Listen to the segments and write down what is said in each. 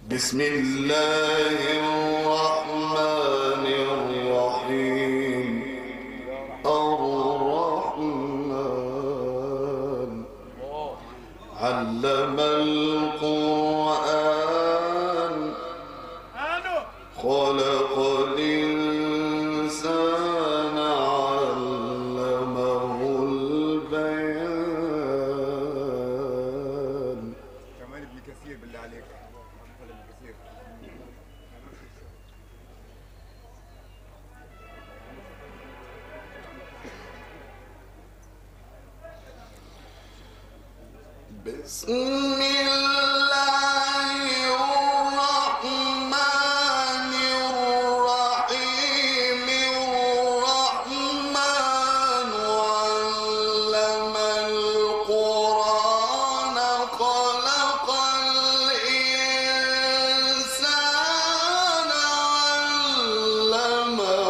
بسم الله الرحمن الرحيم. الرحمن علم القرآن خلق الإنسان علمه البيان. كمان ابن كثير بالله عليك. ابن كثير. بسم الله الرحمن الرحيم. الرحمن علم القرآن خلق الإنسان علمه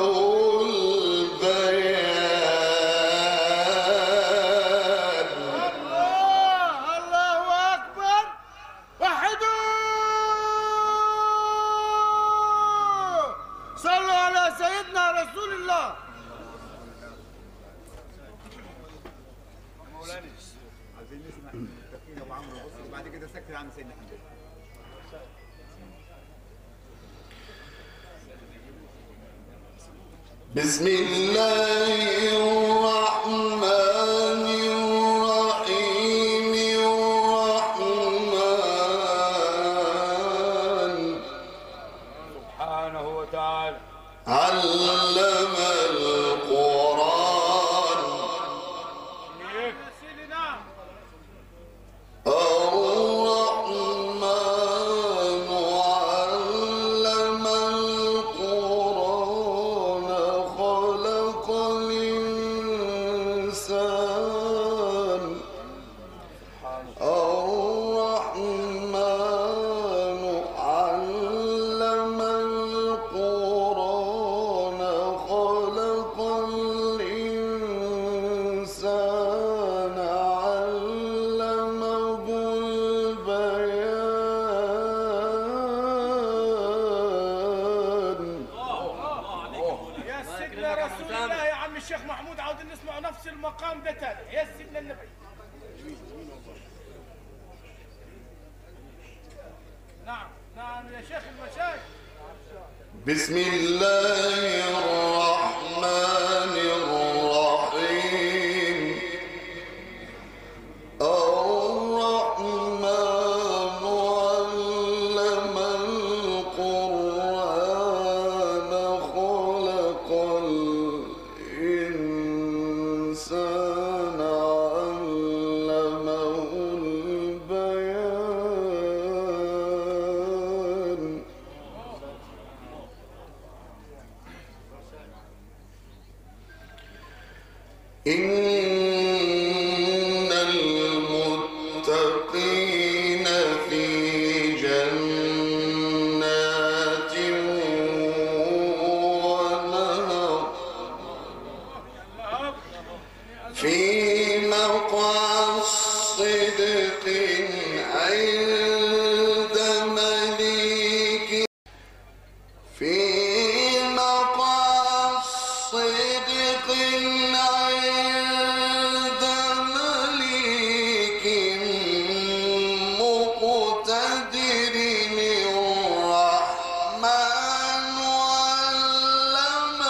البيان. الله أكبر. وحدوا صلوا على سيدنا رسول الله. مولانا عايزين نسمع المتقين ابو عمرو بص وبعد كده سكت عن سيدنا حمد. بسم الله الرحمن الرحيم. الرحمن سبحانه وتعالى علم القرآن. الرحمن علم القرآن خلق الإنسان. الرحمن علم القرآن خلق الإنسان علمه البيان. يا سيدنا رسول الله يا عم الشيخ محمود، عاوزين نسمع نفس المقام ده تاني. يا سيدنا النبي. نعم يا شيخ المشايخ. بسم الله الرحمن الرحيم. الرحمن علم القرآن خلق الإنسان علمه البيان. إن المتقين في جنات ونهر في مقعد صدق عند مليك. في مقعد صدق عند مليك مقتدر. الرحمن علم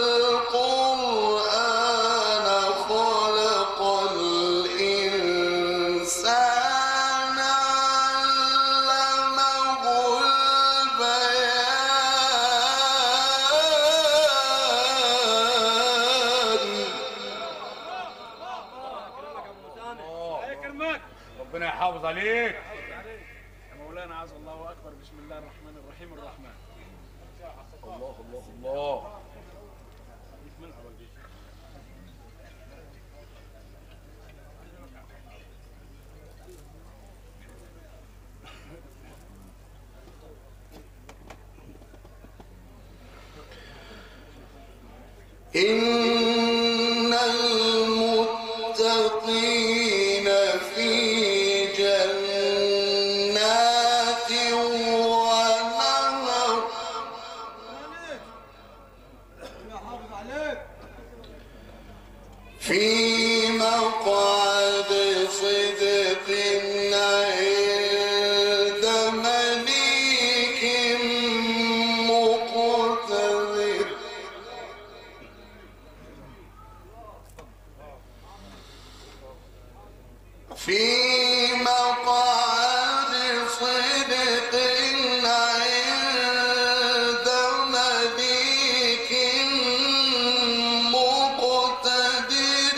القرآن خلق الإنسان علمه البيان. يكرمك. ربنا يحافظ عليك. يا مولانا عز الله أكبر. بسم الله الرحمن الرحيم. الرحمن الله الله الله. إن المتقين في جنات ونهر مقعد صدق عند مليك مقتدر في مقعد صدق عند مليك مقتدر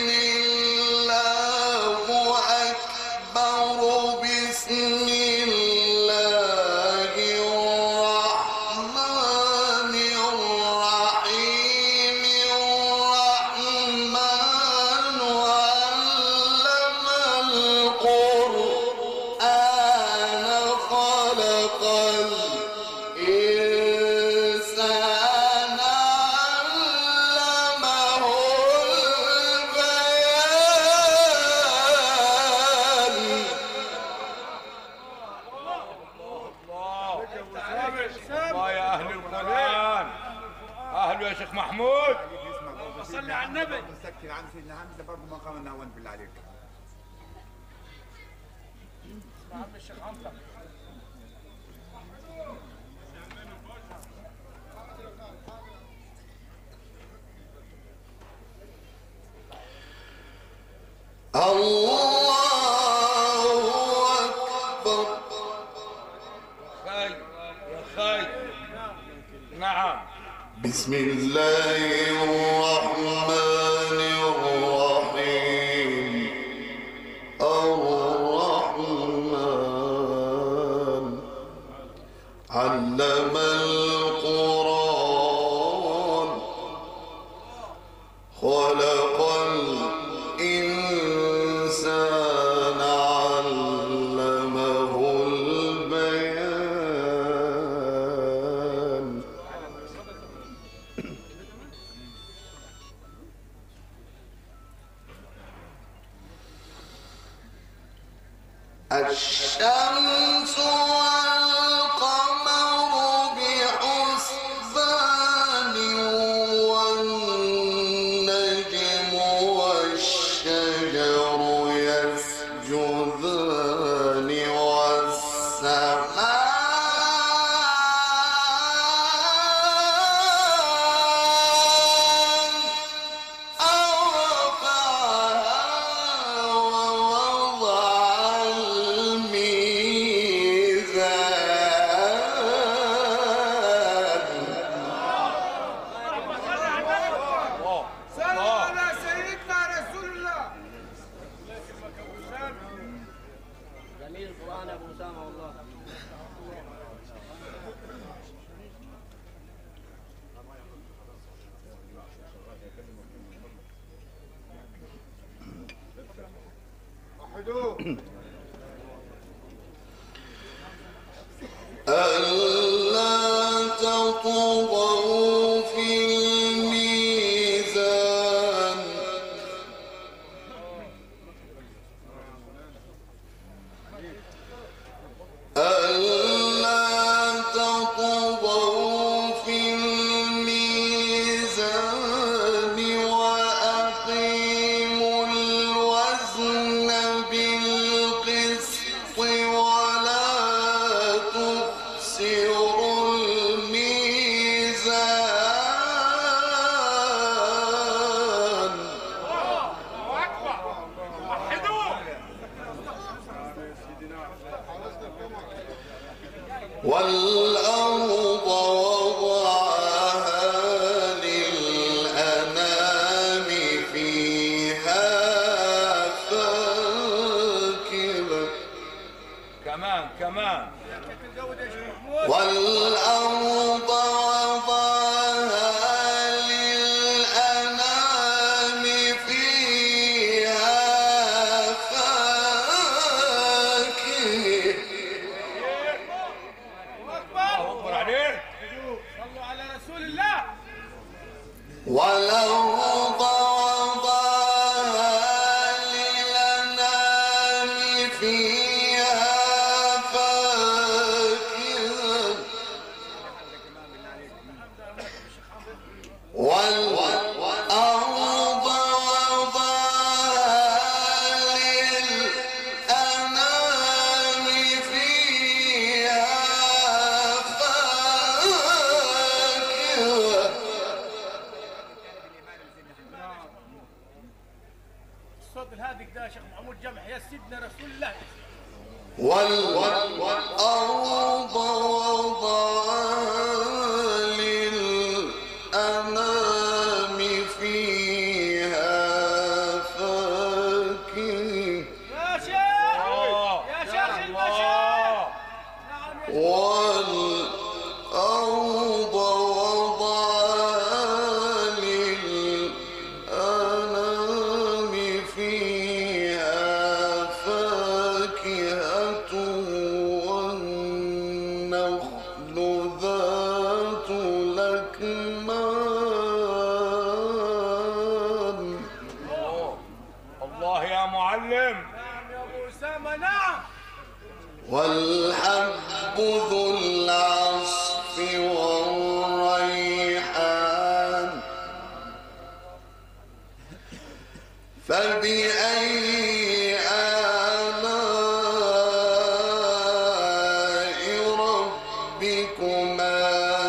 الله أكبر بسم الله الرحمن الرحيم الرحمن علم القرآن خلق الإنسان علمه البيان الله يا اهل القران، اهله يا شيخ محمود. صلي على النبي. مسكر عن سيدنا حمزه برضه مقام النهوان بالله عليك. اسمع عم الشيخ عنتر. الله أكبر خير يا خير. نعم. بسم الله الرحمن الرحيم الرحمن علم القرآن خلق الإنسان علمه البيان الشمس والقمر بحسبان والنجم والشجر يسجدان صلوا على سيدنا رسول الله. جميل القرآن يا أبو أسامة والله. وحدوه. ألا تطغوا في الميزان ألا تطغوا في الميزان وأقيموا الوزن بالقسط ولا تخسروا الميزان والأرض وضعها للأنام فيها فاكهة كمان والأرض وضعها للأنام فيها فاكهة الله اكبر عليك. صلوا على رسول الله. والأرض وضعها للأنام فيها فاكهة والأرض وضعها الصوت الهادي كده يا شيخ محمود جمح يا سيدنا رسول الله. والأرض وضعها للأنام فيها فاكهة يا شيخ يا شيخ المشايخ. نعم يا شيخ. والأرض وضعها للأنام فيها فاكهة والنخل ذات الأكمام. الله يا معلم. نعم يا ابو اسامه نعم. والحب ذو العصف والريحان فبأي آلاء ربكما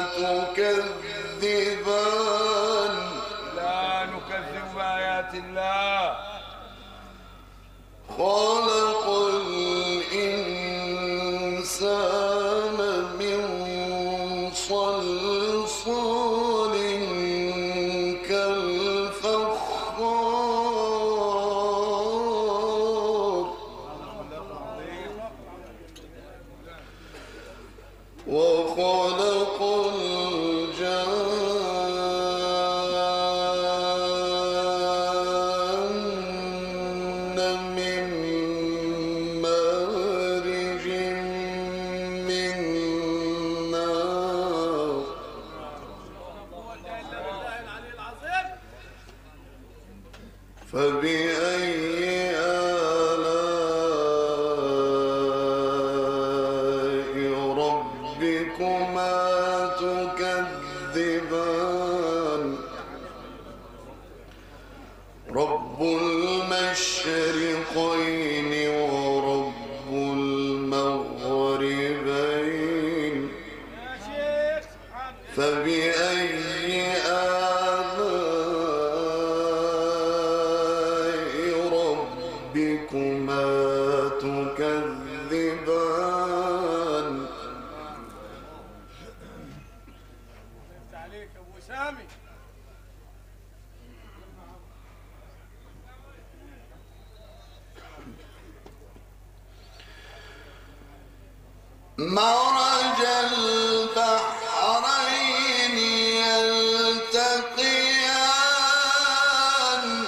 تكذبان. لا نكذب بآيات الله. خلق الإنسان من صلصال كالفخار وخلق الجان من مارج من نار. العلي العظيم. فبأي آلاء ربكما تكذبان. رب المشرقين ورب المغربين يا شيخ سبحان الله. فبأي آلاء ربكما تكذبان. انت عليك ابو سامي. مرج البحرين يلتقيان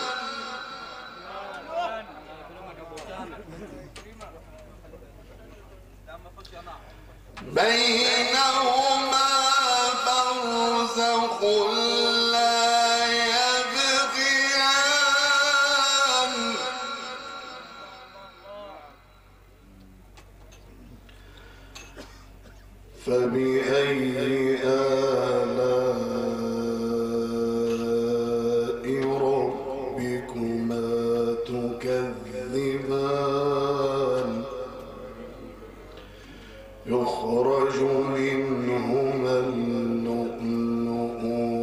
بينهما برزخ لا يبغيان. فبأي آلاء ربكما تكذبان. يخرج منهما اللؤلؤ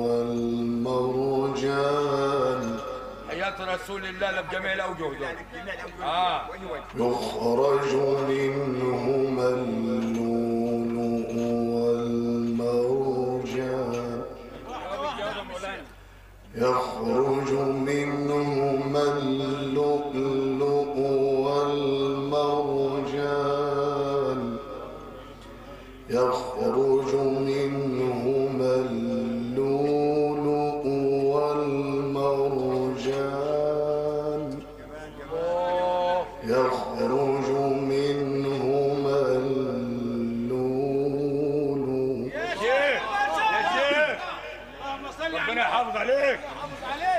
والمرجان. حياة رسول الله بجميع الأوجه دول. يخرج منهما اللؤلؤ والمرجان. يخرج منهما اللؤلؤ والمرجان. يخرج منهما اللؤلؤ والمرجان. يخرج منهما اللؤلؤ. يا شيخ يا شيخ اللهم صل على ربنا يحافظ عليك. محمد عليك.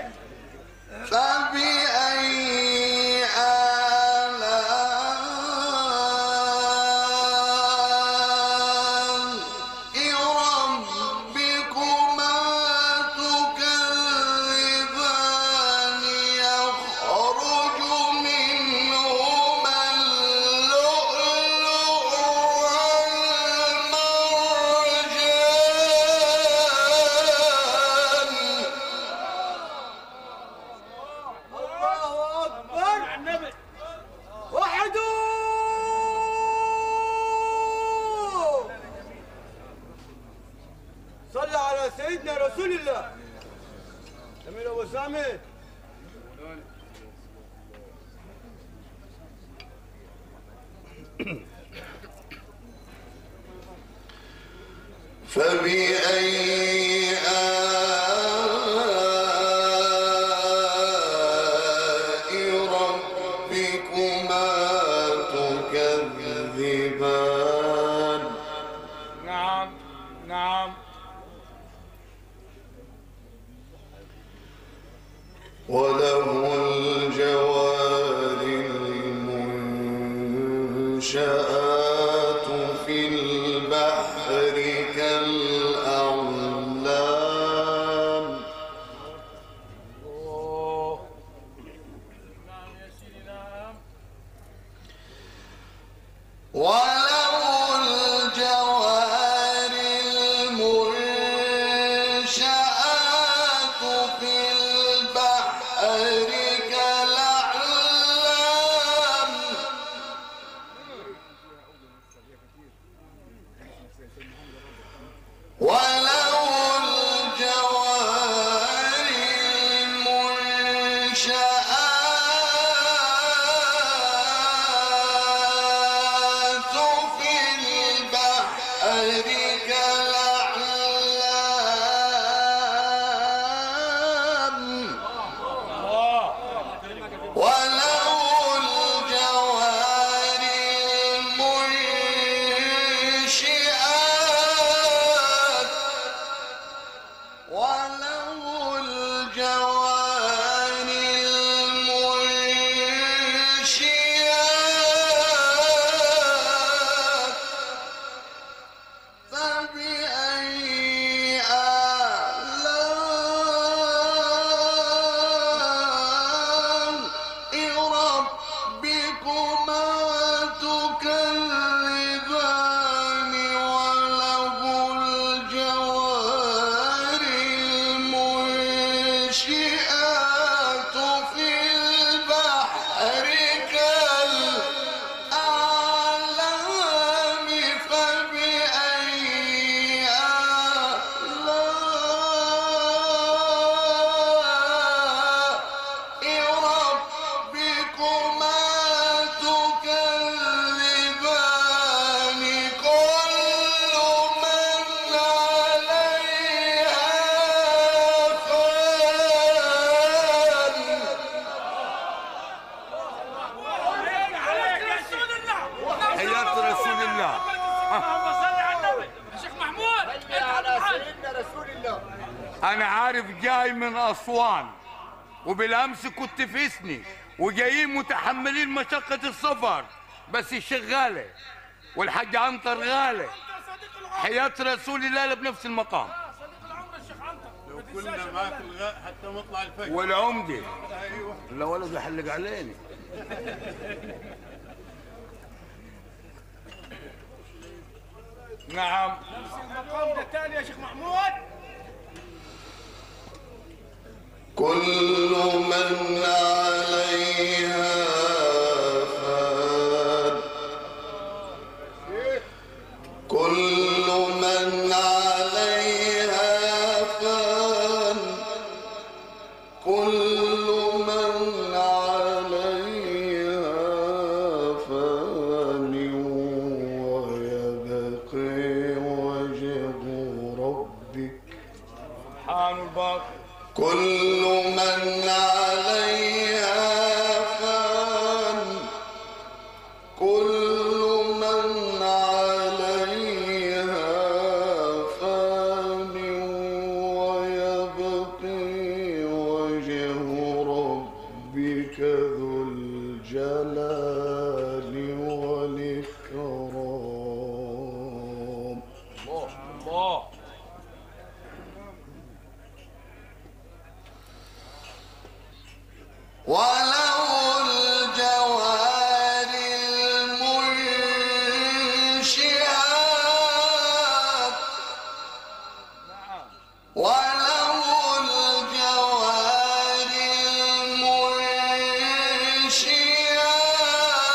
فبأي آلاء ربكما تكذبان. يخرج منهما الله. جميل ابو سامي. فبأي آلاء ربكما تكذبان نعم نعم. وله الجوار المنشآت في البحر كالأعلام نعم يا سيدي نعم. وله الجوار المنشآت في البحر كالأعلام وله الجوار المنشآت في البحر كالأعلام وله الجوار المنشآت وله الجوار المنشآت فبأي آلاء ربكما تكذبان وله الجوار المنشآت في البحر كالأعلام فبأي آلاء ربكما تكذبان كل من عليها فان عليك رسول الله. حياة رسول الله. اللهم صل على النبي. يا شيخ محمود انت على الحاج. سيدنا رسول الله. أنا عارف جاي من أسوان، وبالأمس كنت في سني، وجايين متحملين مشقة السفر، بس الشيخ غالي والحاج عنتر غالي. انت صديق العمر. حياة رسول الله بنفس المقام. صديق العمر الشيخ عنتر. لو كلنا معاك الغاء حتى مطلع الفجر. والعمدة ايوه. لا ولد يحلق عليني. نعم. نفس المقام ده تاني يا شيخ محمود. كل من عليها فان كل من عليها فان كل من عليها فان ويبقي وجه ربك سبحان الباقي. كل من عليها فان كل من عليها فان ويبقي وجه ربك ذو الجلال والإكرام الله الله. وله الجوار المنشآت وله الجوار المنشآت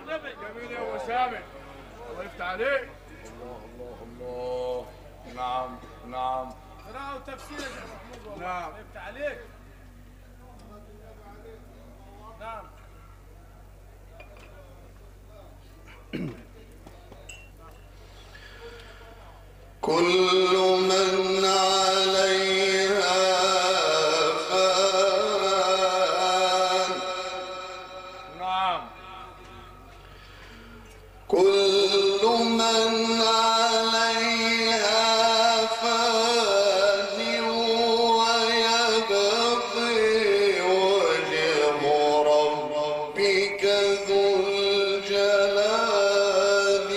جميل يا وسامة، الله يفتح عليك. الله. نعم نعم. قراءة وتفسير يا شيخ محمود والله. نعم. الله يفتح عليك. نعم. كل من عليها فان. نعم. كل من عليها فان ويبقي وجه ربك ذو الجلال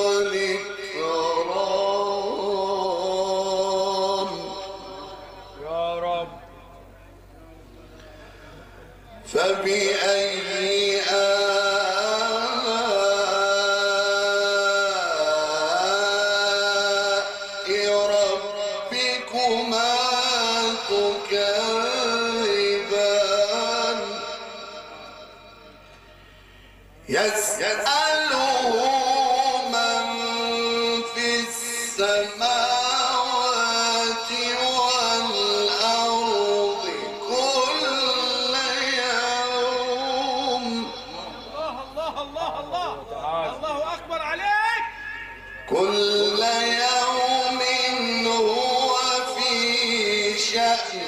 والإكرام. يا رب. فبأي آلاء ربكما تكذبان. يسأله من في السماوات والأرض كل يوم. الله الله الله الله. الله أكبر عليك. كل يوم هو في شأن.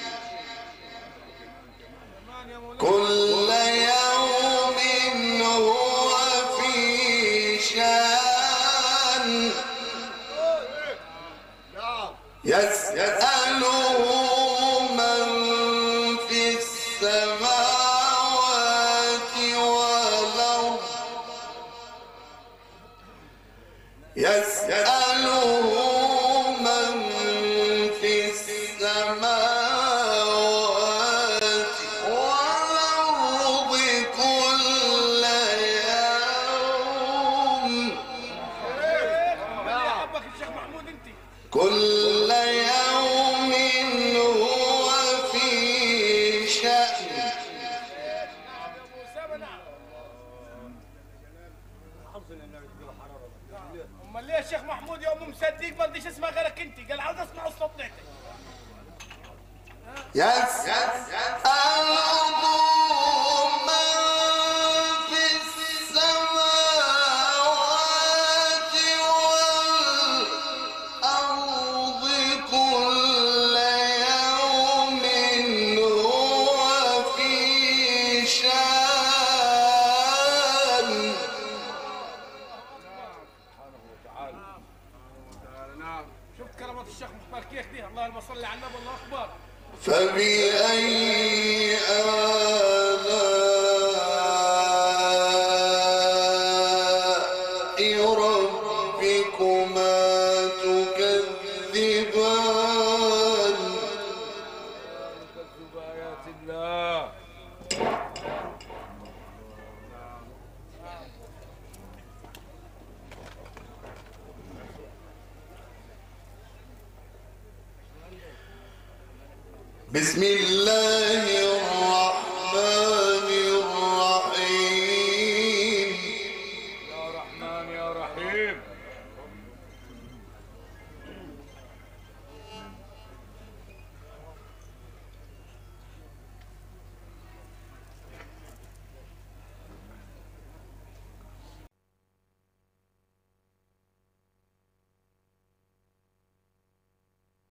كل يوم هو في شأن. يسأله من في السماوات والأرض. يسأله من في السماوات والأرض كل يوم. من يحبك الشيخ محمود انت. كل يوم هو في شأن. نعم يا ابو اسامه. نعم. امال ليه الشيخ محمود يوم مصدق ما رضيش اسمع غيرك انت؟ قال عاوز اسمع الصوت بتاعتك. يسأله من في السماوات والأرض كل يوم هو في شأن. شفت كرامات الشيخ مختار كيف دي؟ اللهم صل على النبي. الله اكبر. فبأي آلاء ربكما تكذبان. تكذب آيات الله. بسم الله